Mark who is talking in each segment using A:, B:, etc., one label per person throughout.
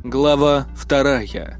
A: Глава 2.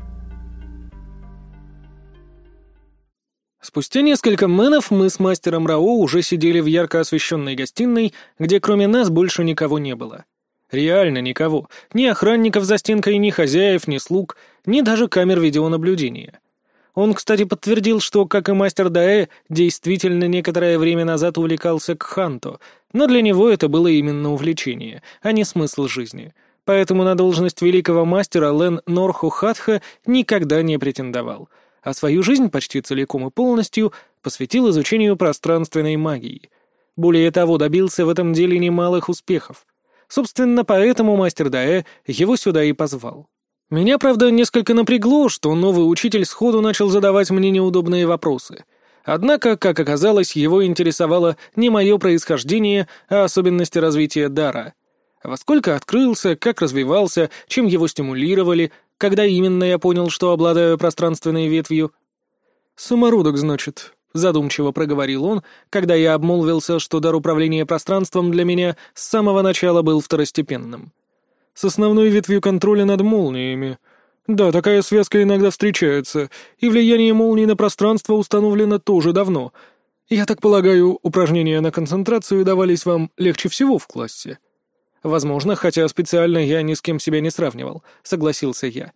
A: Спустя несколько мэнов мы с мастером Рао уже сидели в ярко освещенной гостиной, где кроме нас больше никого не было. Реально никого. Ни охранников за стенкой, ни хозяев, ни слуг, ни даже камер видеонаблюдения. Он, кстати, подтвердил, что, как и мастер Даэ, действительно некоторое время назад увлекался кханто, но для него это было именно увлечение, а не смысл жизни. Поэтому на должность великого мастера Лэн Норху Хатха никогда не претендовал, а свою жизнь почти целиком и полностью посвятил изучению пространственной магии. Более того, добился в этом деле немалых успехов. Собственно, поэтому мастер Даэ его сюда и позвал. Меня, правда, несколько напрягло, что новый учитель сходу начал задавать мне неудобные вопросы. Однако, как оказалось, его интересовало не мое происхождение, а особенности развития дара. Во сколько открылся, как развивался, чем его стимулировали, когда именно я понял, что обладаю пространственной ветвью. «Самородок, значит», — задумчиво проговорил он, когда я обмолвился, что дар управления пространством для меня с самого начала был второстепенным. «С основной ветвью контроля над молниями. Да, такая связка иногда встречается, и влияние молний на пространство установлено тоже давно. Я так полагаю, упражнения на концентрацию давались вам легче всего в классе». «Возможно, хотя специально я ни с кем себя не сравнивал», — согласился я.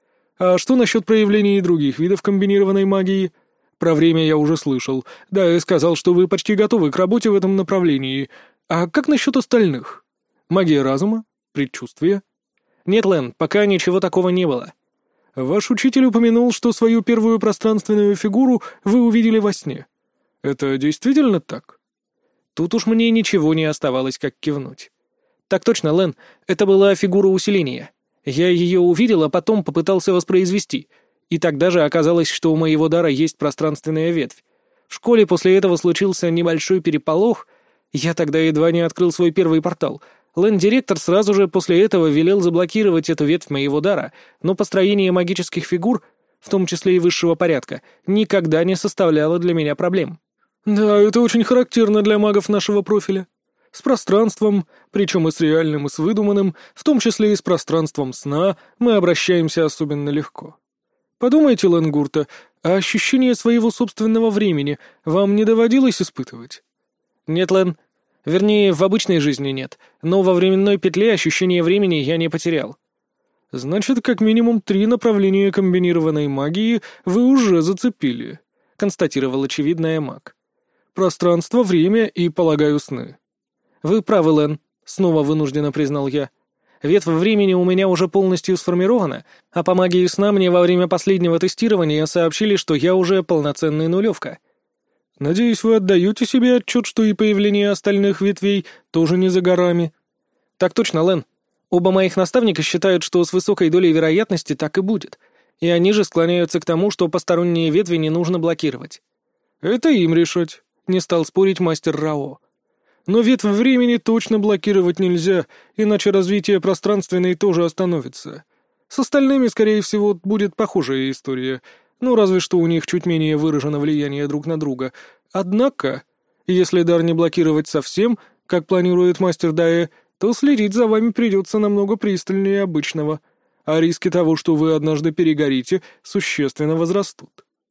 A: «А что насчет проявлений других видов комбинированной магии? Про время я уже слышал. Да, я сказал, что вы почти готовы к работе в этом направлении. А как насчет остальных? Магия разума? Предчувствие?» «Нет, Лэн, пока ничего такого не было». «Ваш учитель упомянул, что свою первую пространственную фигуру вы увидели во сне. Это действительно так?» Тут уж мне ничего не оставалось, как кивнуть. «Так точно, Лэн, это была фигура усиления. Я ее увидел, а потом попытался воспроизвести. И тогда же оказалось, что у моего дара есть пространственная ветвь. В школе после этого случился небольшой переполох. Я тогда едва не открыл свой первый портал. Лэн-директор сразу же после этого велел заблокировать эту ветвь моего дара, но построение магических фигур, в том числе и высшего порядка, никогда не составляло для меня проблем». «Да, это очень характерно для магов нашего профиля. С пространством, причем и с реальным, и с выдуманным, в том числе и с пространством сна, мы обращаемся особенно легко. Подумайте, Лэнгурта, а ощущение своего собственного времени вам не доводилось испытывать?» «Нет, Лэн. Вернее, в обычной жизни нет, но во временной петле ощущение времени я не потерял». «Значит, как минимум 3 направления комбинированной магии вы уже зацепили», — констатировал очевидная маг. «Пространство, время и, полагаю, сны». «Вы правы, Лэн», — снова вынужденно признал я. «Ветвь времени у меня уже полностью сформирована, а по магии сна мне во время последнего тестирования сообщили, что я уже полноценный нулевка». «Надеюсь, вы отдаете себе отчет, что и появление остальных ветвей тоже не за горами?» «Так точно, Лэн. Оба моих наставника считают, что с высокой долей вероятности так и будет, и они же склоняются к тому, что посторонние ветви не нужно блокировать». «Это им решать», — не стал спорить мастер Рао. «Но ветвь времени точно блокировать нельзя, иначе развитие пространственной тоже остановится. С остальными, скорее всего, будет похожая история, ну разве что у них чуть менее выражено влияние друг на друга. Однако, если дар не блокировать совсем, как планирует мастер Даэ, то следить за вами придется намного пристальнее обычного, а риски того, что вы однажды перегорите, существенно возрастут».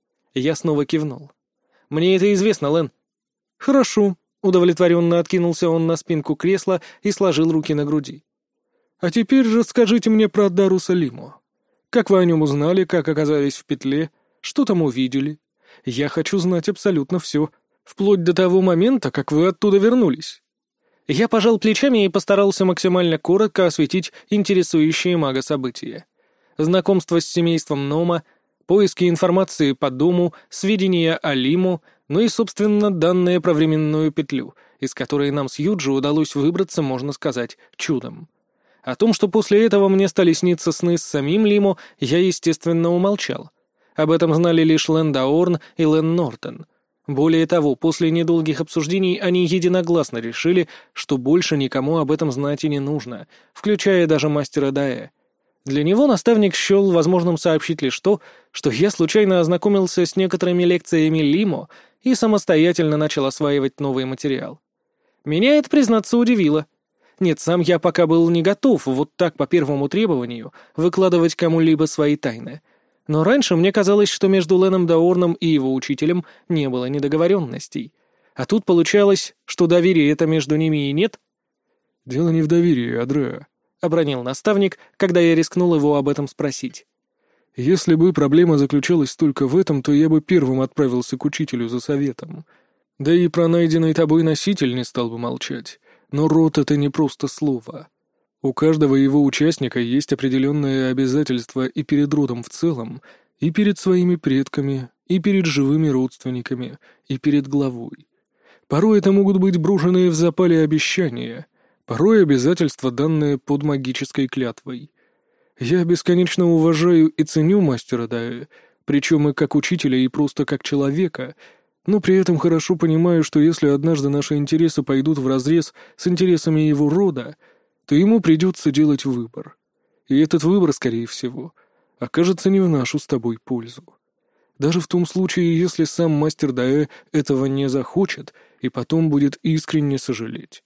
A: Я снова кивнул. «Мне это известно, Лэн». «Хорошо». Удовлетворенно откинулся он на спинку кресла и сложил руки на груди. «А теперь расскажите мне про Даруса Лимо. Как вы о нем узнали, как оказались в петле, что там увидели? Я хочу знать абсолютно все, вплоть до того момента, как вы оттуда вернулись». Я пожал плечами и постарался максимально коротко осветить интересующие мага события. Знакомство с семейством Нома, поиски информации по дому, сведения о Лимо, ну и, собственно, данные про временную петлю, из которой нам с Юджи удалось выбраться, можно сказать, чудом. О том, что после этого мне стали сниться сны с самим Лимо, я, естественно, умолчал. Об этом знали лишь Лэн Даорн и Лэн Нортон. Более того, после недолгих обсуждений они единогласно решили, что больше никому об этом знать и не нужно, включая даже мастера Даэ. Для него наставник счел возможным сообщить лишь то, что я случайно ознакомился с некоторыми лекциями Лимо и самостоятельно начал осваивать новый материал. Меня это, признаться, удивило. Нет, сам я пока был не готов вот так по первому требованию выкладывать кому-либо свои тайны. Но раньше мне казалось, что между Леном Даорном и его учителем не было недоговоренностей. А тут получалось, что доверия-то между ними и нет.
B: «Дело не в доверии, Адреа»,
A: — обронил наставник, когда я рискнул его об этом спросить.
B: «Если бы проблема заключалась только в этом, то я бы первым отправился к учителю за советом. Да и про найденный тобой носитель не стал бы молчать. Но род — это не просто слово. У каждого его участника есть определенные обязательства и перед родом в целом, и перед своими предками, и перед живыми родственниками, и перед главой. Порой это могут быть брошенные в запале обещания, порой обязательства, данные под магической клятвой. Я бесконечно уважаю и ценю мастера Даэ, причем и как учителя, и просто как человека, но при этом хорошо понимаю, что если однажды наши интересы пойдут вразрез с интересами его рода, то ему придется делать выбор. И этот выбор, скорее всего, окажется не в нашу с тобой пользу. Даже в том случае, если сам мастер Даэ этого не захочет и потом будет искренне сожалеть.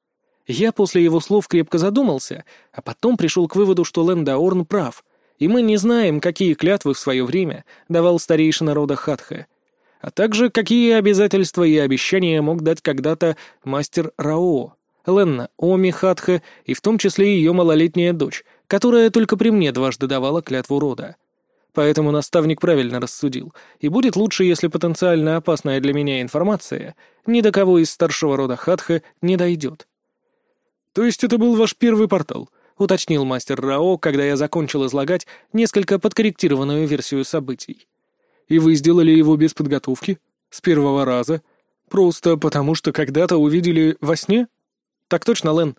A: Я после его слов крепко задумался, а потом пришел к выводу, что Лен Даорн прав, и мы не знаем, какие клятвы в свое время давал старейшина рода Хатха, а также какие обязательства и обещания мог дать когда-то мастер Рао, Ленна Оми Хатха и в том числе ее малолетняя дочь, которая только при мне дважды давала клятву рода. Поэтому наставник правильно рассудил, и будет лучше, если потенциально опасная для меня информация ни до кого из старшего рода Хатха не дойдет.
B: «То есть это был ваш первый портал?»
A: — уточнил мастер Рао, когда я закончил излагать несколько подкорректированную версию событий.
B: «И вы сделали его без подготовки? С первого раза? Просто потому, что когда-то увидели во сне?»
A: «Так точно, Лен».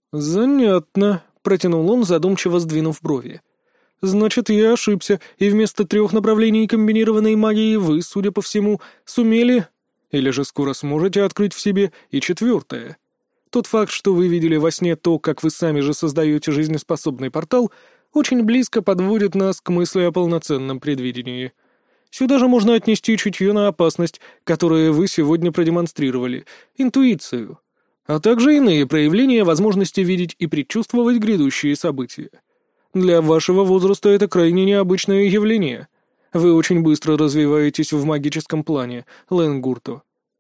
B: «Занятно», — протянул он, задумчиво сдвинув брови. «Значит, я ошибся, и вместо 3 направлений комбинированной магии вы, судя по всему, сумели, или же скоро сможете открыть в себе и 4. Тот факт, что вы видели во сне то, как вы сами же создаете жизнеспособный портал, очень близко подводит нас к мысли о полноценном предвидении. Сюда же можно отнести чутье на опасность, которую вы сегодня продемонстрировали, интуицию, а также иные проявления возможности видеть и предчувствовать грядущие события. Для вашего возраста это крайне необычное явление. Вы очень быстро развиваетесь в магическом плане, Лен Гурто».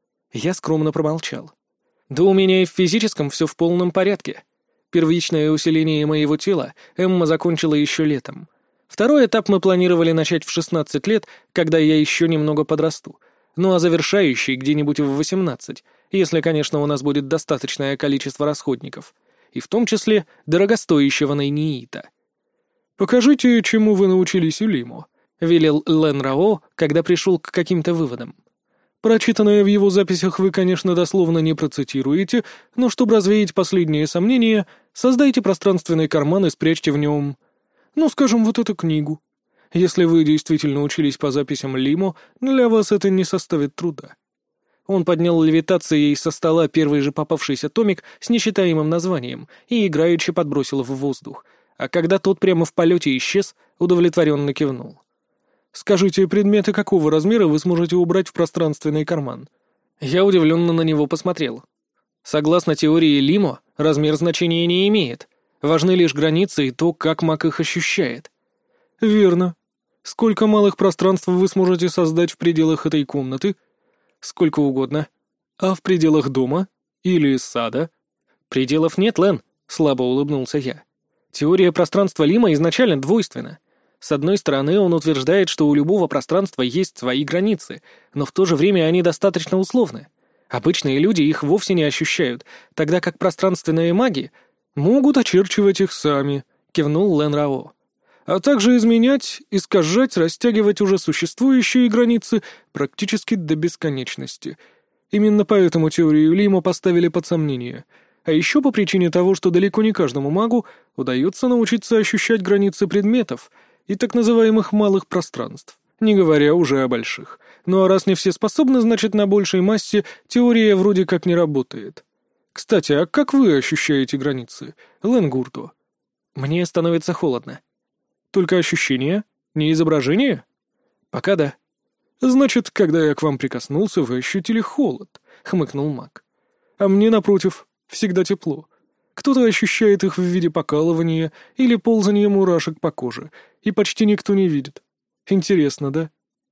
A: Я скромно промолчал. «Да у меня и в физическом все в полном порядке. Первичное усиление моего тела Эмма закончила еще летом. Второй этап мы планировали начать в 16 лет, когда я еще немного подрасту. Ну а завершающий где-нибудь в 18, если, конечно, у нас будет достаточное количество расходников. И в том числе дорогостоящего найниита».
B: «Покажите, чему вы научились у Лимо», — велел Лен Рао, когда пришел к каким-то выводам. «Прочитанное в его записях вы, конечно, дословно не процитируете, но чтобы развеять последние сомнения, создайте пространственный карман и спрячьте в нем, ну, скажем, вот эту книгу. Если вы действительно учились по записям Лимо, для вас это не составит труда».
A: Он поднял левитацией со стола первый же попавшийся томик с нечитаемым названием и играючи подбросил в воздух, а когда тот прямо в полете исчез, удовлетворенно кивнул.
B: «Скажите, предметы какого размера вы сможете убрать в пространственный карман?»
A: Я удивленно на него посмотрел. Согласно теории Лимо, размер значения не имеет. Важны лишь границы и то, как маг их ощущает.
B: «Верно. Сколько малых пространств вы сможете создать в пределах этой комнаты?»
A: «Сколько угодно».
B: «А в пределах дома? Или сада?»
A: «Пределов нет, Лен», — слабо улыбнулся я. «Теория пространства Лимо изначально двойственна. С одной стороны, он утверждает, что у любого пространства есть свои границы, но в то же время они достаточно условны. Обычные люди их вовсе не ощущают, тогда как пространственные маги
B: могут очерчивать их сами», — кивнул Лен Рао. «А также изменять, искажать, растягивать уже существующие границы практически до бесконечности. Именно поэтому теорию Лимо поставили под сомнение. А еще по причине того, что далеко не каждому магу удается научиться ощущать границы предметов и так называемых малых пространств, не говоря уже о больших. Ну а раз не все способны, значит, на большей массе теория вроде как не работает. Кстати, а как вы ощущаете границы, Лен Гурто?»
A: «Мне становится холодно».
B: «Только ощущения? Не изображение?»
A: «Пока да».
B: «Значит, когда я к вам прикоснулся, вы ощутили холод», — хмыкнул маг. «А мне, напротив, всегда тепло. Кто-то ощущает их в виде покалывания или ползания мурашек по коже, и почти никто не видит. Интересно, да?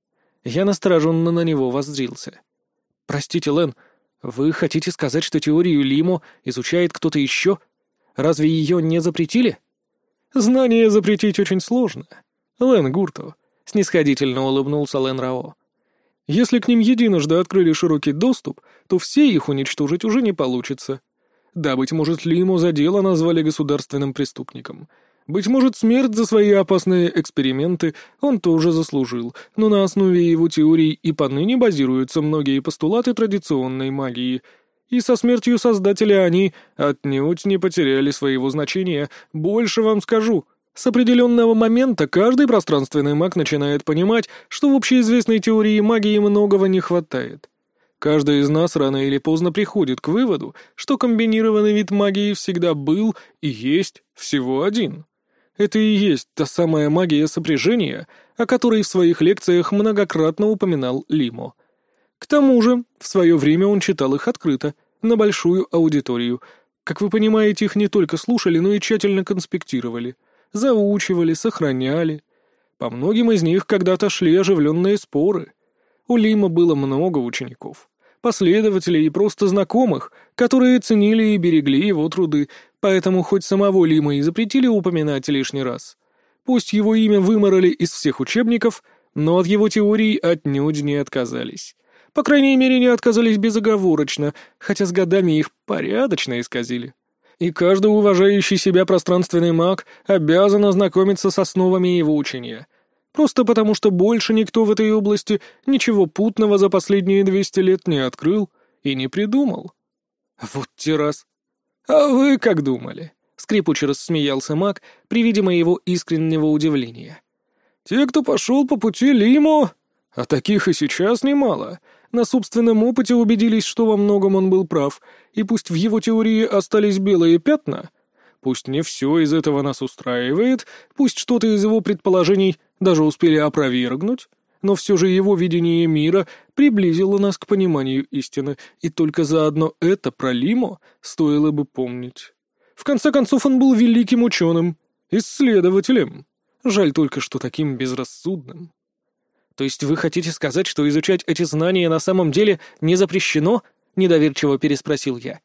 A: Я настороженно на него воззрился. «Простите, Лэн, вы хотите сказать, что теорию Лимо изучает кто-то еще? Разве ее не запретили?»
B: «Знание запретить очень сложно. Лэн Гурту», — снисходительно улыбнулся Лэн Рао. «Если к ним единожды открыли широкий доступ, то все их уничтожить уже не получится. Да, быть может, Лимо за дело назвали государственным преступником. Быть может, смерть за свои опасные эксперименты он тоже заслужил, но на основе его теорий и поныне базируются многие постулаты традиционной магии. И со смертью Создателя они отнюдь не потеряли своего значения. Больше вам скажу. С определенного момента каждый пространственный маг начинает понимать, что в общеизвестной теории магии многого не хватает. Каждый из нас рано или поздно приходит к выводу, что комбинированный вид магии всегда был и есть всего один. Это и есть та самая магия сопряжения, о которой в своих лекциях многократно упоминал Лимо. К тому же, в свое время он читал их открыто, на большую аудиторию. Как вы понимаете, их не только слушали, но и тщательно конспектировали, заучивали, сохраняли. По многим из них когда-то шли оживленные споры. У Лимо было много учеников, последователей и просто знакомых, которые ценили и берегли его труды, поэтому хоть самого Лимо и запретили упоминать лишний раз. Пусть его имя выморали из всех учебников, но от его теорий отнюдь не отказались. По крайней мере, не отказались безоговорочно, хотя с годами их порядочно исказили. И каждый уважающий себя пространственный маг обязан ознакомиться с основами его учения. Просто потому, что больше никто в этой области ничего путного за последние 200 лет не открыл и не придумал. Вот те раз. «А вы как думали?» — скрипуче рассмеялся маг при виде моего искреннего удивления. «Те, кто пошел по пути Лимо, а таких и сейчас немало, на собственном опыте убедились, что во многом он был прав, и пусть в его теории остались белые пятна, пусть не все из этого нас устраивает, пусть что-то из его предположений даже успели опровергнуть, но все же его видение мира приблизило нас к пониманию истины, и только заодно это про Лимо стоило бы помнить. В конце концов, он был великим ученым, исследователем. Жаль только, что таким безрассудным».
A: «То есть вы хотите сказать, что изучать эти знания на самом деле не запрещено?» — недоверчиво переспросил я.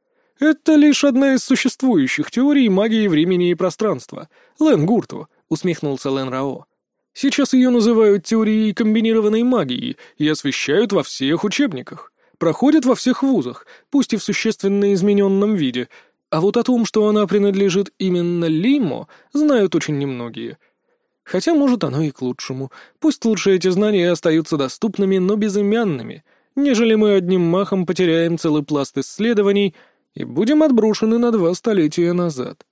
B: «Это лишь одна из существующих теорий магии времени и пространства. Лэн Гурту», — усмехнулся Лэн Рао. «Сейчас ее называют теорией комбинированной магии и освещают во всех учебниках. Проходит во всех вузах, пусть и в существенно измененном виде. А вот о том, что она принадлежит именно Лимо, знают очень немногие. Хотя, может, оно и к лучшему. Пусть лучше эти знания остаются доступными, но безымянными, нежели мы одним махом потеряем целый пласт исследований и будем отброшены на 2 столетия назад».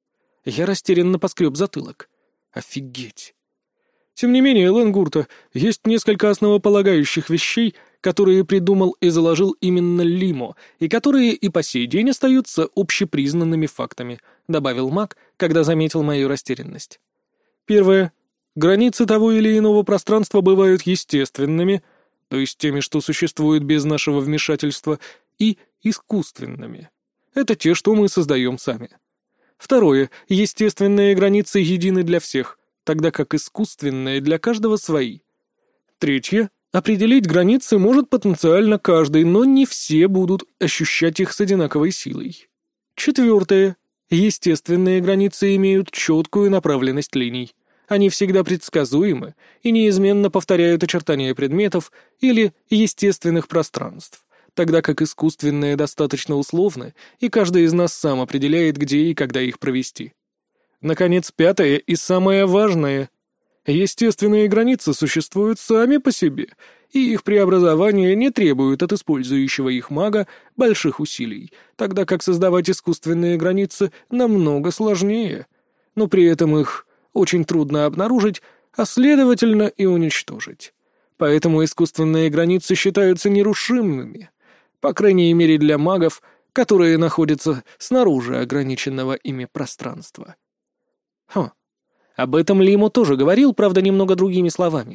A: Я растерянно поскреб затылок. Офигеть.
B: Тем не менее, Лэн Гурту, есть несколько основополагающих вещей, которые придумал и заложил именно Лимо, и которые и по сей день остаются общепризнанными фактами, добавил маг, когда заметил мою растерянность. Первое. Границы того или иного пространства бывают естественными, то есть теми, что существуют без нашего вмешательства, и искусственными. Это те, что мы создаем сами. Второе. Естественные границы едины для всех, тогда как искусственные для каждого свои. Третье. Определить границы может потенциально каждый, но не все будут ощущать их с одинаковой силой. Четвертое. Естественные границы имеют четкую направленность линий. Они всегда предсказуемы и неизменно повторяют очертания предметов или естественных пространств, тогда как искусственные достаточно условны, и каждый из нас сам определяет, где и когда их провести. Наконец, пятое и самое важное. Естественные границы существуют сами по себе, и их преобразование не требует от использующего их мага больших усилий, тогда как создавать искусственные границы намного сложнее, но при этом их очень трудно обнаружить, а следовательно и уничтожить. Поэтому искусственные границы считаются нерушимыми, по крайней мере для магов, которые находятся снаружи ограниченного ими пространства.
A: Об этом Лимо тоже говорил, правда, немного другими словами.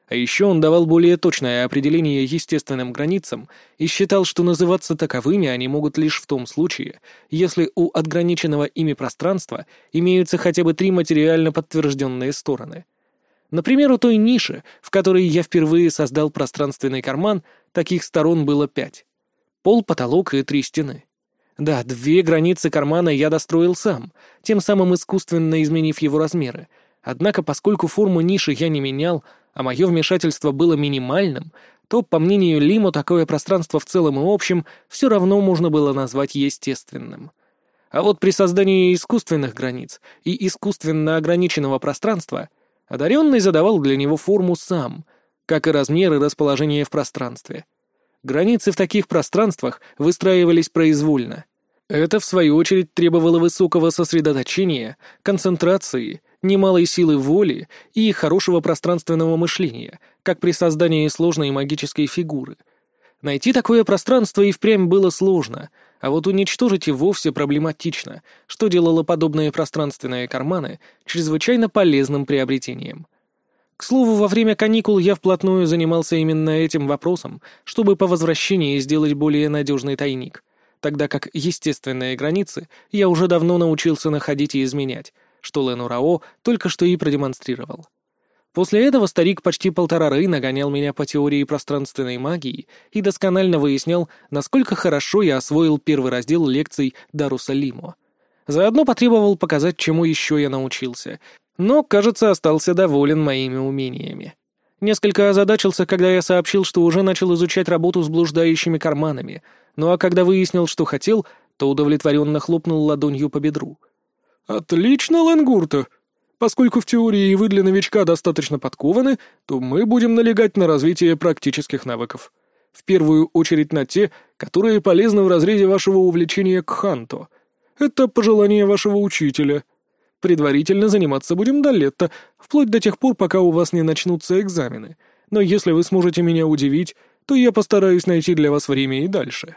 A: А еще он давал более точное определение естественным границам и считал, что называться таковыми они могут лишь в том случае, если у отграниченного ими пространства имеются хотя бы 3 материально подтвержденные стороны. Например, у той ниши, в которой я впервые создал пространственный карман, таких сторон было 5. Пол, потолок и 3 стены. Да, 2 границы кармана я достроил сам, тем самым искусственно изменив его размеры. Однако, поскольку форму ниши я не менял, а мое вмешательство было минимальным, то, по мнению Лимо, такое пространство в целом и общем все равно можно было назвать естественным. А вот при создании искусственных границ и искусственно ограниченного пространства одаренный задавал для него форму сам, как и размер и расположение в пространстве. Границы в таких пространствах выстраивались произвольно. Это, в свою очередь, требовало высокого сосредоточения, концентрации, немалой силы воли и хорошего пространственного мышления, как при создании сложной магической фигуры. Найти такое пространство и впрямь было сложно, а вот уничтожить и вовсе проблематично, что делало подобные пространственные карманы чрезвычайно полезным приобретением. К слову, во время каникул я вплотную занимался именно этим вопросом, чтобы по возвращении сделать более надежный тайник, тогда как естественные границы я уже давно научился находить и изменять, что Лену Рао только что и продемонстрировал. После этого старик почти 1,5 ры нагонял меня по теории пространственной магии и досконально выяснял, насколько хорошо я освоил первый раздел лекций Даруса Лимо. Заодно потребовал показать, чему еще я научился, но, кажется, остался доволен моими умениями. Несколько озадачился, когда я сообщил, что уже начал изучать работу с блуждающими карманами, ну а когда выяснил, что хотел, то удовлетворенно хлопнул ладонью по бедру. «Отлично, Ленгурта! Поскольку в теории вы для новичка достаточно подкованы, то мы будем налегать на развитие практических навыков. В первую очередь на те, которые полезны в разрезе вашего увлечения к ханто. Это пожелание вашего учителя. Предварительно заниматься будем до лета, вплоть до тех пор, пока у вас не начнутся экзамены. Но если вы сможете меня удивить, то я постараюсь найти для вас время и дальше».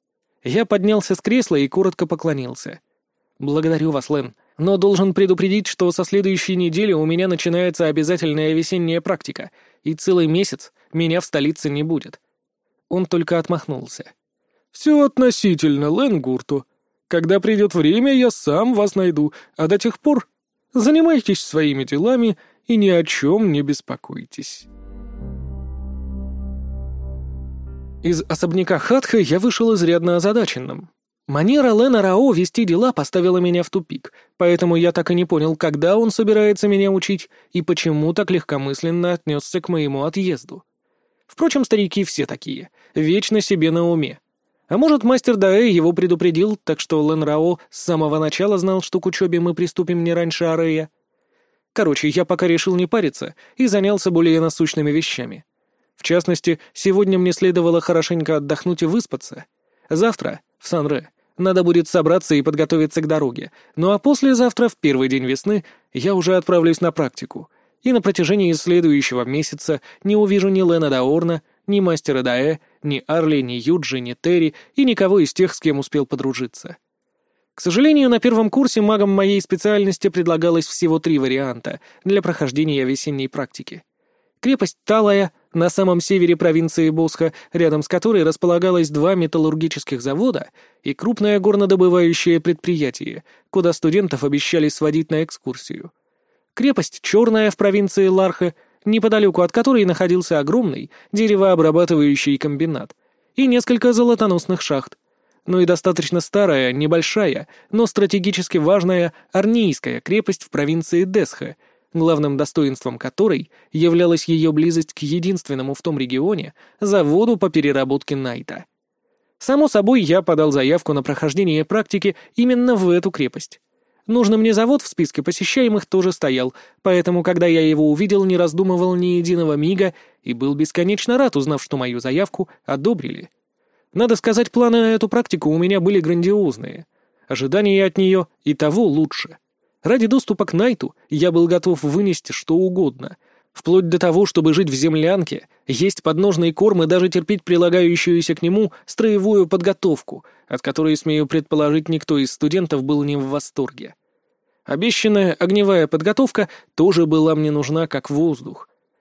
A: Я поднялся с кресла и коротко поклонился. «Благодарю вас, Лен, но должен предупредить, что со следующей недели у меня начинается обязательная весенняя практика, и целый месяц меня в столице не будет». Он только отмахнулся. «Все относительно, Ленгурту. Когда придет время, я сам вас найду, а до тех пор занимайтесь своими делами и ни о чем не беспокойтесь». Из особняка Хатха я вышел изрядно озадаченным. Манера Лена Рао вести дела поставила меня в тупик, поэтому я так и не понял, когда он собирается меня учить и почему так легкомысленно отнесся к моему отъезду. Впрочем, старики все такие, вечно себе на уме. А может, мастер Даэ его предупредил, так что Лен Рао с самого начала знал, что к учебе мы приступим не раньше Арея. Короче, я пока решил не париться и занялся более насущными вещами. В частности, сегодня мне следовало хорошенько отдохнуть и выспаться. Завтра, в Сан-Ре, надо будет собраться и подготовиться к дороге, ну а послезавтра, в первый день весны, я уже отправлюсь на практику, и на протяжении следующего месяца не увижу ни Лена Даорна, ни мастера Даэ, ни Арли, ни Юджи, ни Терри и никого из тех, с кем успел подружиться. К сожалению, на первом курсе магам моей специальности предлагалось всего 3 варианта для прохождения весенней практики. Крепость Талая на самом севере провинции Босха, рядом с которой располагалось 2 металлургических завода и крупное горнодобывающее предприятие, куда студентов обещали сводить на экскурсию. Крепость Черная в провинции Ларха, неподалеку от которой находился огромный деревообрабатывающий комбинат, и несколько золотоносных шахт. Ну и достаточно старая, небольшая, но стратегически важная Арнийская крепость в провинции Десха, главным достоинством которой являлась ее близость к единственному в том регионе заводу по переработке найта. Само собой, я подал заявку на прохождение практики именно в эту крепость. Нужный мне завод в списке посещаемых тоже стоял, поэтому, когда я его увидел, не раздумывал ни единого мига и был бесконечно рад, узнав, что мою заявку одобрили. Надо сказать, планы на эту практику у меня были грандиозные. Ожидания от нее и того лучше. Ради доступа к Найту я был готов вынести что угодно, вплоть до того, чтобы жить в землянке, есть подножный корм и даже терпеть прилагающуюся к нему строевую подготовку, от которой, смею предположить, никто из студентов был не в восторге. Обещанная огневая подготовка тоже была мне нужна как воздух.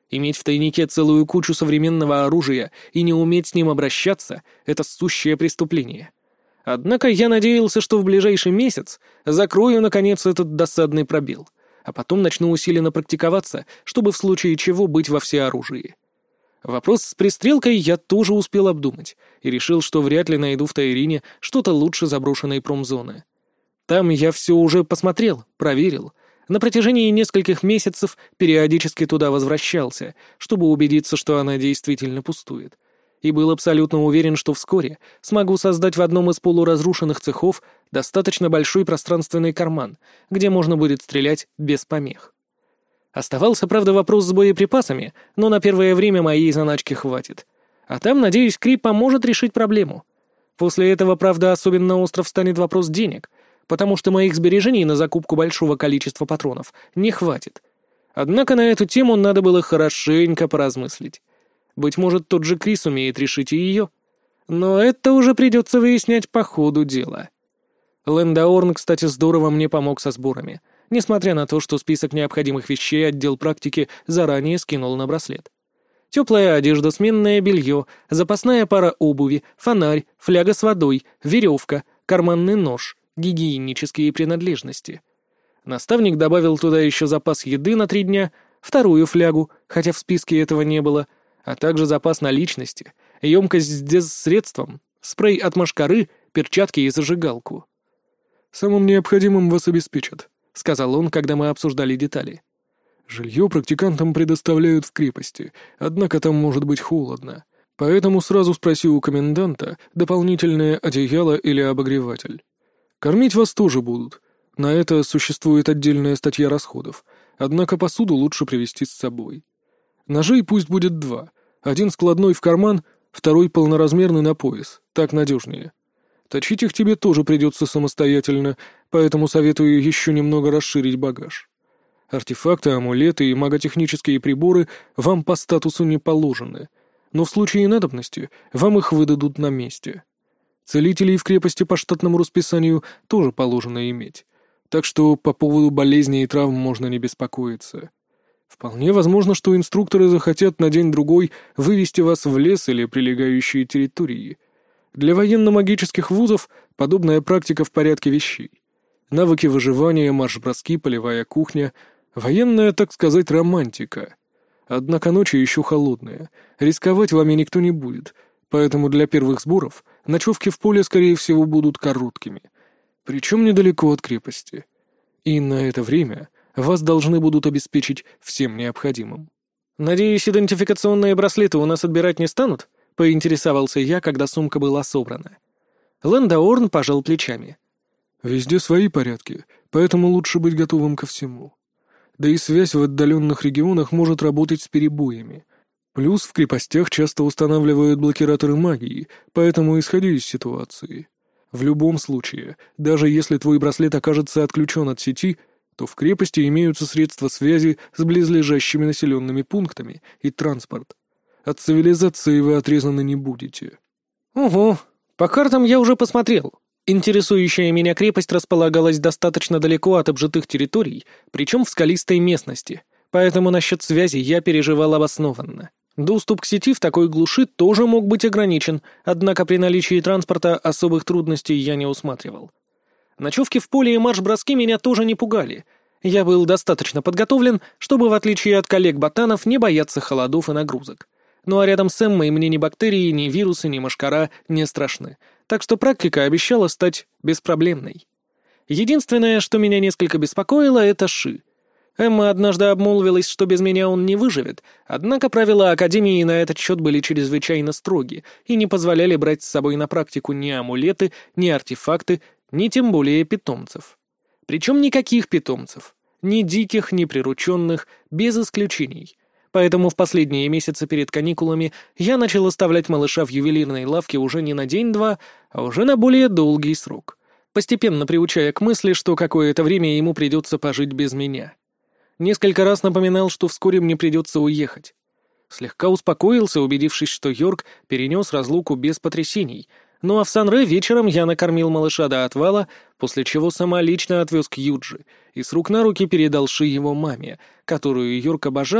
A: Иметь в тайнике целую кучу современного оружия и не уметь с ним обращаться — это сущее преступление. Однако я надеялся, что в ближайший месяц закрою, наконец, этот досадный пробел, а потом начну усиленно практиковаться, чтобы в случае чего быть во всеоружии. Вопрос с пристрелкой я тоже успел обдумать и решил, что вряд ли найду в Таирине что-то лучше заброшенной промзоны. Там я все уже посмотрел, проверил. На протяжении нескольких месяцев периодически туда возвращался, чтобы убедиться, что она действительно пустует. И был абсолютно уверен, что вскоре смогу создать в одном из полуразрушенных цехов достаточно большой пространственный карман, где можно будет стрелять без помех. Оставался, правда, вопрос с боеприпасами, но на первое время моей заначки хватит. А там, надеюсь, Кри поможет решить проблему. После этого, правда, особенно остро встанет вопрос денег, потому что моих сбережений на закупку большого количества патронов не хватит. Однако на эту тему надо было хорошенько поразмыслить. Быть может, тот же Крис умеет решить и ее. Но это уже придется выяснять по ходу дела. Лендаорн, кстати, здорово мне помог со сборами, несмотря на то, что список необходимых вещей отдел практики заранее скинул на браслет. Теплая одежда, сменное белье, запасная пара обуви, фонарь, фляга с водой, веревка, карманный нож, гигиенические принадлежности. Наставник добавил туда еще запас еды на 3 дня, вторую флягу, хотя в списке этого не было, а также запас наличности, емкость с дезсредством, спрей от мошкары, перчатки и зажигалку.
B: «Самым необходимым вас обеспечат»,
A: — сказал он, когда мы обсуждали детали.
B: «Жилье практикантам предоставляют в крепости, однако там может быть холодно. Поэтому сразу спроси у коменданта дополнительное одеяло или обогреватель. Кормить вас тоже будут. На это существует отдельная статья расходов, однако посуду лучше привезти с собой. Ножей пусть будет 2. Один складной в карман, второй полноразмерный на пояс, так надежнее. Точить их тебе тоже придется самостоятельно, поэтому советую еще немного расширить багаж. Артефакты, амулеты и маготехнические приборы вам по статусу не положены, но в случае надобности вам их выдадут на месте. Целителей в крепости по штатному расписанию тоже положено иметь, так что по поводу болезней и травм можно не беспокоиться. Вполне возможно, что инструкторы захотят на день-другой вывести вас в лес или прилегающие территории. Для военно-магических вузов подобная практика в порядке вещей. Навыки выживания, марш-броски, полевая кухня, военная, так сказать, романтика. Однако ночи еще холодные, рисковать вами никто не будет, поэтому для первых сборов ночевки в поле, скорее всего, будут короткими, причем недалеко от крепости. И на это время вас должны будут обеспечить всем необходимым.
A: «Надеюсь, идентификационные браслеты у нас отбирать не станут?» — поинтересовался я, когда сумка была собрана. Лендаорн пожал плечами.
B: «Везде свои порядки, поэтому лучше быть готовым ко всему. Да и связь в отдаленных регионах может работать с перебоями. Плюс в крепостях часто устанавливают блокираторы магии, поэтому исходи из ситуации. В любом случае, даже если твой браслет окажется отключен от сети, то в крепости имеются средства связи с близлежащими населенными пунктами и транспорт. От цивилизации вы отрезаны не будете».
A: «Угу. По картам я уже посмотрел. Интересующая меня крепость располагалась достаточно далеко от обжитых территорий, причем в скалистой местности, поэтому насчет связи я переживал обоснованно. Доступ к сети в такой глуши тоже мог быть ограничен, однако при наличии транспорта особых трудностей я не усматривал. Ночевки в поле и марш-броски меня тоже не пугали. Я был достаточно подготовлен, чтобы, в отличие от коллег-ботанов, не бояться холодов и нагрузок. Ну а рядом с Эммой мне ни бактерии, ни вирусы, ни мошкара не страшны, так что практика обещала стать беспроблемной. Единственное, что меня несколько беспокоило, это Ши. Эмма однажды обмолвилась, что без меня он не выживет, однако правила Академии на этот счет были чрезвычайно строги и не позволяли брать с собой на практику ни амулеты, ни артефакты, ни тем более питомцев. Причем никаких питомцев, ни диких, ни прирученных, без исключений. Поэтому в последние месяцы перед каникулами я начал оставлять малыша в ювелирной лавке уже не на день-два, а уже на более долгий срок, постепенно приучая к мысли, что какое-то время ему придется пожить без меня. Несколько раз напоминал, что вскоре мне придется уехать. Слегка успокоился, убедившись, что Йорк перенес разлуку без потрясений, ну а в Сан-Ре вечером я накормил малыша до отвала, после чего сама лично отвез к Юджи и с рук на руки передал Ши его маме, которую Йорк обожал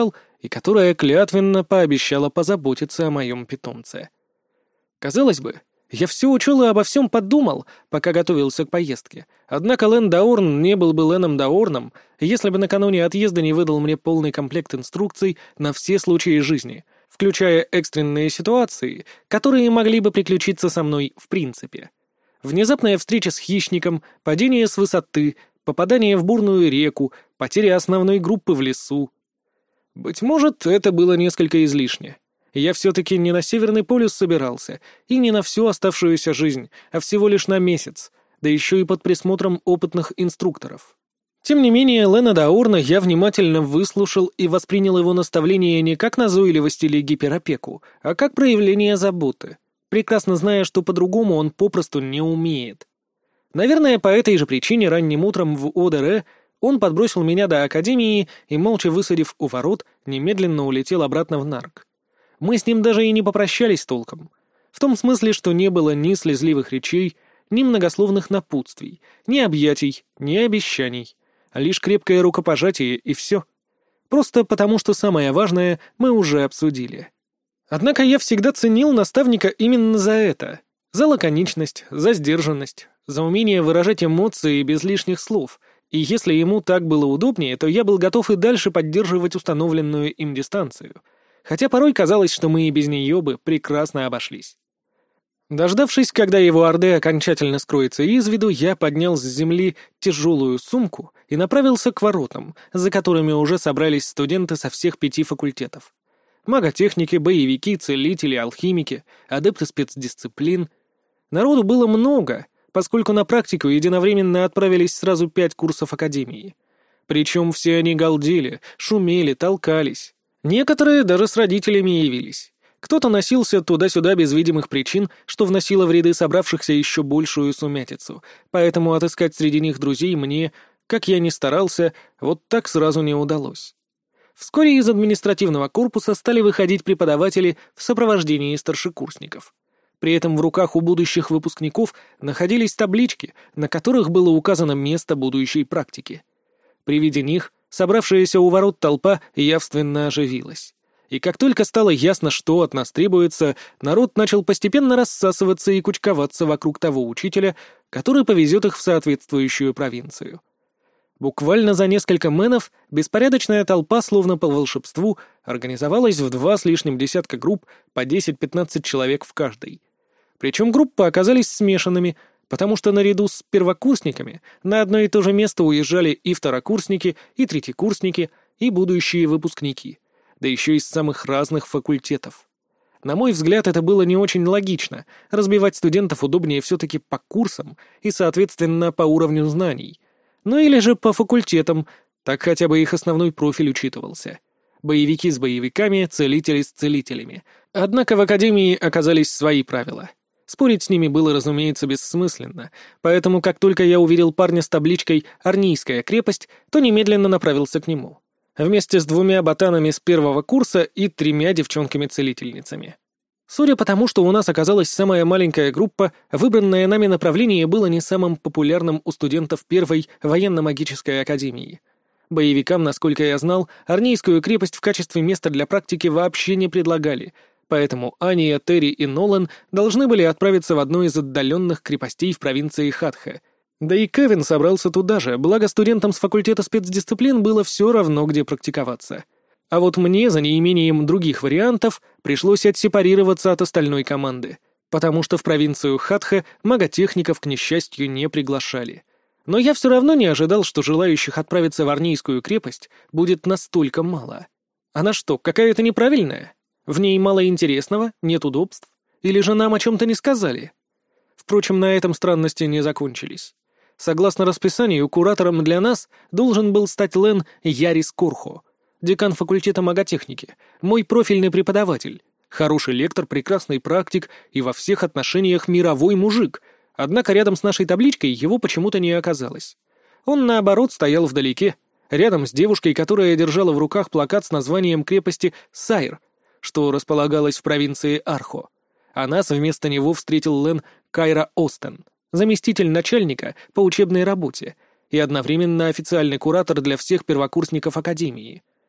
A: и которая клятвенно пообещала позаботиться о моем питомце. Казалось бы, я все учел и обо всем подумал, пока готовился к поездке. Однако Лэн Даорн не был бы Леном Даорном, если бы накануне отъезда не выдал мне полный комплект инструкций на все случаи жизни, включая экстренные ситуации, которые могли бы приключиться со мной в принципе. Внезапная встреча с хищником, падение с высоты, попадание в бурную реку, потеря основной группы в лесу. Быть может, это было несколько излишне. Я все-таки не на Северный полюс собирался, и не на всю оставшуюся жизнь, а всего лишь на месяц, да еще и под присмотром опытных инструкторов. Тем не менее, Лена Даорна я внимательно выслушал и воспринял его наставление не как назойливость или гиперопеку, а как проявление заботы, прекрасно зная, что по-другому он попросту не умеет. Наверное, по этой же причине ранним утром в ОДР он подбросил меня до академии и, молча высадив у ворот, немедленно улетел обратно в Нарк. Мы с ним даже и не попрощались толком. В том смысле, что не было ни слезливых речей, ни многословных напутствий, ни объятий, ни обещаний, а лишь крепкое рукопожатие и все. Просто потому, что самое важное мы уже обсудили. Однако я всегда ценил наставника именно за это. За лаконичность, за сдержанность, за умение выражать эмоции без лишних слов. И если ему так было удобнее, то я был готов и дальше поддерживать установленную им дистанцию. Хотя порой казалось, что мы и без нее бы прекрасно обошлись. Дождавшись, когда его орде окончательно скроется из виду, я поднял с земли тяжелую сумку и направился к воротам, за которыми уже собрались студенты со всех 5 факультетов. Маготехники, боевики, целители, алхимики, адепты спецдисциплин. Народу было много, поскольку на практику единовременно отправились сразу 5 курсов академии. Причем все они галдели, шумели, толкались. Некоторые даже с родителями явились. Кто-то носился туда-сюда без видимых причин, что вносило в ряды собравшихся еще большую сумятицу, поэтому отыскать среди них друзей мне, как я ни старался, вот так сразу не удалось. Вскоре из административного корпуса стали выходить преподаватели в сопровождении старшекурсников. При этом в руках у будущих выпускников находились таблички, на которых было указано место будущей практики. При виде них собравшаяся у ворот толпа явственно оживилась. И как только стало ясно, что от нас требуется, народ начал постепенно рассасываться и кучковаться вокруг того учителя, который повезет их в соответствующую провинцию. Буквально за несколько мэнов беспорядочная толпа, словно по волшебству, организовалась в 2 с лишним десятка групп по 10-15 человек в каждой. Причем группы оказались смешанными, потому что наряду с первокурсниками на одно и то же место уезжали и второкурсники, и третьекурсники, и будущие выпускники, да еще из самых разных факультетов. На мой взгляд, это было не очень логично. Разбивать студентов удобнее все-таки по курсам и, соответственно, по уровню знаний. Ну или же по факультетам, так хотя бы их основной профиль учитывался. Боевики с боевиками, целители с целителями. Однако в академии оказались свои правила. Спорить с ними было, разумеется, бессмысленно, поэтому как только я увидел парня с табличкой «Арнийская крепость», то немедленно направился к нему. Вместе с 2 ботанами с 1-го курса и 3 девчонками-целительницами. Судя по тому, что у нас оказалась самая маленькая группа, выбранное нами направление было не самым популярным у студентов 1-й военно-магической академии. Боевикам, насколько я знал, Арнийскую крепость в качестве места для практики вообще не предлагали, поэтому Ания, Терри и Нолан должны были отправиться в одну из отдаленных крепостей в провинции Хатха. Да и Кевин собрался туда же, благо студентам с факультета спецдисциплин было все равно, где практиковаться. А вот мне, за неимением других вариантов, пришлось отсепарироваться от остальной команды, потому что в провинцию Хатха маготехников, к несчастью, не приглашали. Но я все равно не ожидал, что желающих отправиться в Арнийскую крепость будет настолько мало. Она что, какая-то неправильная? В ней мало интересного, нет удобств? Или же нам о чем-то не сказали? Впрочем, на этом странности не закончились. Согласно расписанию, куратором для нас должен был стать Лэн Ярис Корхо, декан факультета маготехники, мой профильный преподаватель, хороший лектор, прекрасный практик и во всех отношениях мировой мужик, однако рядом с нашей табличкой его почему-то не оказалось. Он, наоборот, стоял вдалеке, рядом с девушкой, которая держала в руках плакат с названием крепости Сайр, что располагалось в провинции Архо. А нас вместо него встретил Лэн Кайра Остен, заместитель начальника по учебной работе и одновременно официальный куратор для всех первокурсников академии.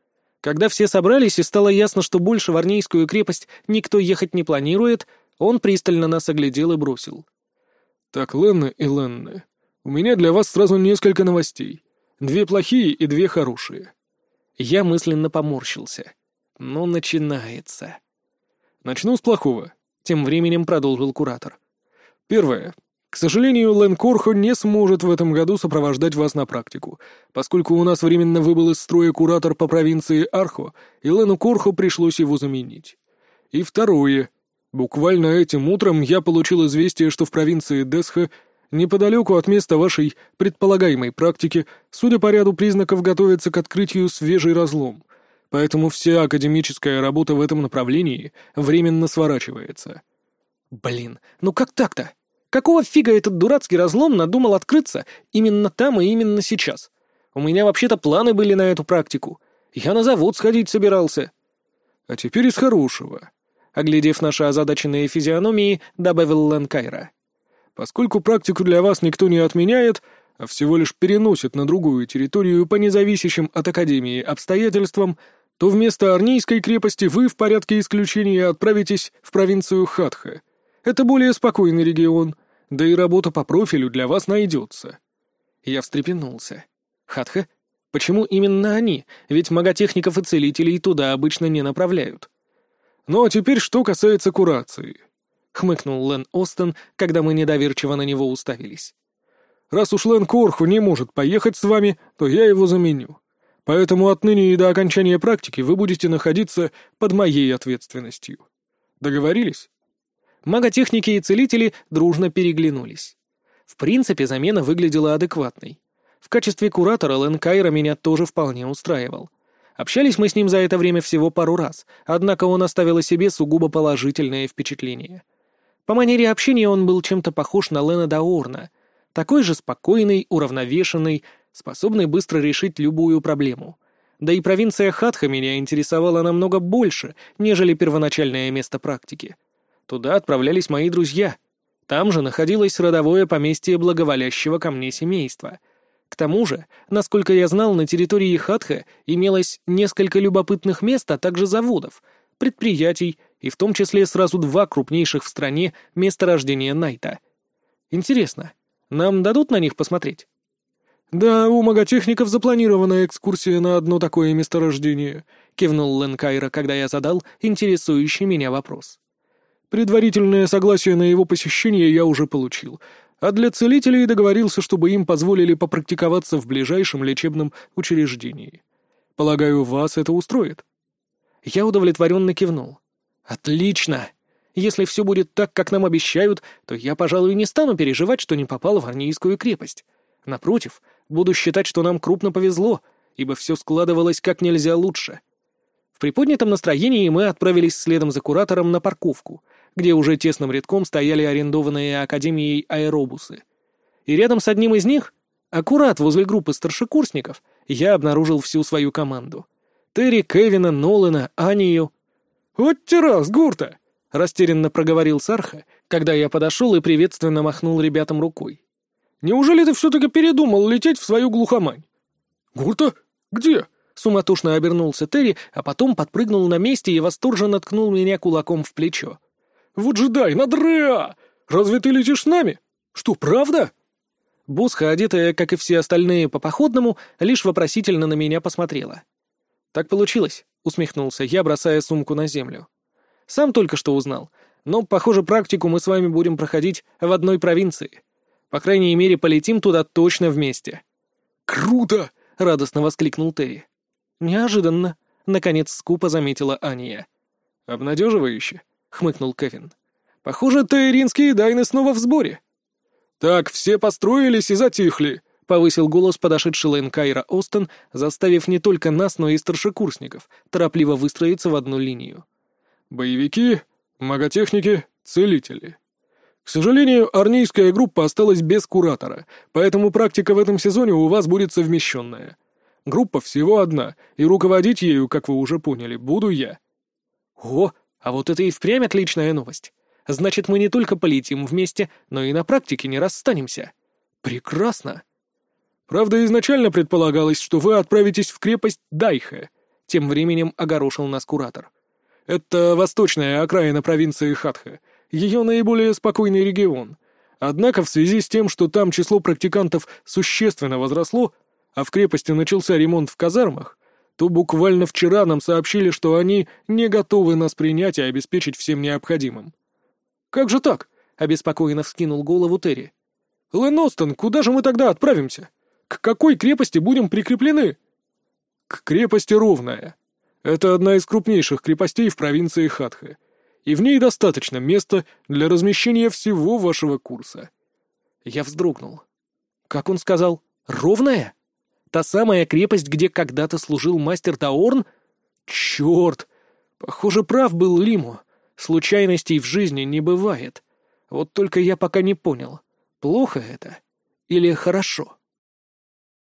A: Когда все собрались и стало ясно, что больше в Арнейскую крепость никто ехать не планирует, он пристально нас оглядел и бросил.
B: «Так, Ленна и Ленна, у меня для вас сразу несколько новостей. 2 плохие и 2 хорошие».
A: Я мысленно поморщился. Ну, начинается.
B: «Начну с плохого», —
A: тем временем продолжил куратор.
B: «Первое. К сожалению, Лэн Корхо не сможет в этом году сопровождать вас на практику, поскольку у нас временно выбыл из строя куратор по провинции Архо, и Лену Корхо пришлось его заменить. И второе. Буквально этим утром я получил известие, что в провинции Десха, неподалеку от места вашей предполагаемой практики, судя по ряду признаков, готовится к открытию свежий разлом, поэтому вся академическая работа в этом направлении временно сворачивается».
A: Блин, ну как так-то? Какого фига этот дурацкий разлом надумал открыться именно там и именно сейчас? У меня вообще-то планы были на эту практику. Я на завод сходить собирался.
B: А теперь из хорошего.
A: Оглядев наши озадаченные физиономии, добавил Лэн Кайра.
B: Поскольку практику для вас никто не отменяет, а всего лишь переносит на другую территорию по независящим от Академии обстоятельствам, то вместо Арнийской крепости вы в порядке исключения отправитесь в провинцию Хатха. Это более спокойный регион, да и работа по профилю для вас найдется».
A: Я встрепенулся. «Хатха? Почему именно они? Ведь маготехников и целителей туда обычно не направляют».
B: «Ну а теперь что касается курации»,
A: — хмыкнул Лэн Остен, когда мы недоверчиво на него уставились.
B: «Раз уж Лэн Корху не может поехать с вами, то я его заменю. Поэтому отныне и до окончания практики вы будете находиться под моей ответственностью. Договорились?»
A: Маготехники и целители дружно переглянулись. В принципе, замена выглядела адекватной. В качестве куратора Лэн Кайра меня тоже вполне устраивал. Общались мы с ним за это время всего пару раз, однако он оставил о себе сугубо положительное впечатление. По манере общения он был чем-то похож на Лэна Даорна, такой же спокойный, уравновешенный, способный быстро решить любую проблему. Да и провинция Хатха меня интересовала намного больше, нежели первоначальное место практики. Туда отправлялись мои друзья. Там же находилось родовое поместье благоволящего ко мне семейства. К тому же, насколько я знал, на территории Хатха имелось несколько любопытных мест, а также заводов, предприятий, и в том числе сразу 2 крупнейших в стране месторождения Найта. Интересно, нам дадут на них посмотреть?
B: «Да, у маготехников запланирована экскурсия на одно такое месторождение», — кивнул Лэн Кайра, когда я задал интересующий меня вопрос. «Предварительное согласие на его посещение я уже получил, а для целителей договорился, чтобы им позволили попрактиковаться в ближайшем лечебном учреждении. Полагаю, вас это устроит?»
A: Я удовлетворенно кивнул. «Отлично! Если все будет так, как нам обещают, то я, пожалуй, не стану переживать, что не попал в Арнийскую крепость. Напротив, буду считать, что нам крупно повезло, ибо все складывалось как нельзя лучше». В приподнятом настроении мы отправились следом за куратором на парковку, где уже тесным рядком стояли арендованные Академией аэробусы. И рядом с одним из них, аккурат возле группы старшекурсников, я обнаружил всю свою команду. Терри, Кевина, Нолана, Анию.
B: «Вот террас, Гурта!»
A: — растерянно проговорил Сарха, когда я подошел и приветственно махнул ребятам рукой.
B: «Неужели ты все-таки передумал лететь в свою глухомань?» «Гурта? Где?»
A: — суматошно обернулся Терри, а потом подпрыгнул на месте и восторженно ткнул меня кулаком в плечо.
B: «Вот же дай, надра! Разве ты летишь с нами? Что, правда?»
A: Босха, одетая, как и все остальные по походному, лишь вопросительно на меня посмотрела. «Так получилось», — усмехнулся я, бросая сумку на землю. «Сам только что узнал, но, похоже, практику мы с вами будем проходить в одной провинции. По крайней мере, полетим туда точно вместе».
B: «Круто!»
A: — радостно воскликнул Терри. «Неожиданно», — наконец скупо заметила Ания.
B: «Обнадеживающе», —
A: хмыкнул Кевин.
B: «Похоже, таиринские дайны снова в сборе». «Так, все построились и затихли», — повысил голос подошедший Лэн Кайра Остен, заставив не только нас, но и старшекурсников торопливо выстроиться в одну линию. «Боевики, маготехники, целители. К сожалению, арнийская группа осталась без куратора, поэтому практика в этом сезоне у вас будет совмещенная. Группа всего одна, и руководить ею, как вы уже поняли, буду я».
A: «О, а вот это и впрямь отличная новость. Значит, мы не только полетим вместе, но и на практике не расстанемся. Прекрасно!»
B: «Правда, изначально предполагалось, что вы отправитесь в крепость Дайха»,
A: Тем временем огорошил нас куратор.
B: «Это восточная окраина провинции Хатха, ее наиболее спокойный регион. Однако в связи с тем, что там число практикантов существенно возросло, а в крепости начался ремонт в казармах, то буквально вчера нам сообщили, что они не готовы нас принять и обеспечить всем необходимым».
A: «Как же так?» — обеспокоенно вскинул голову Терри.
B: «Лэн Остон, куда же мы тогда отправимся? К какой крепости будем прикреплены?» «К крепости Ровная. Это одна из крупнейших крепостей в провинции Хатха, и в ней достаточно места для размещения всего вашего курса».
A: Я вздрогнул. «Как он сказал? Ровная? Та самая крепость, где когда-то служил мастер Таорн? Черт! Похоже, прав был Лиму. Случайностей в жизни не бывает. Вот только я пока не понял, плохо это или хорошо».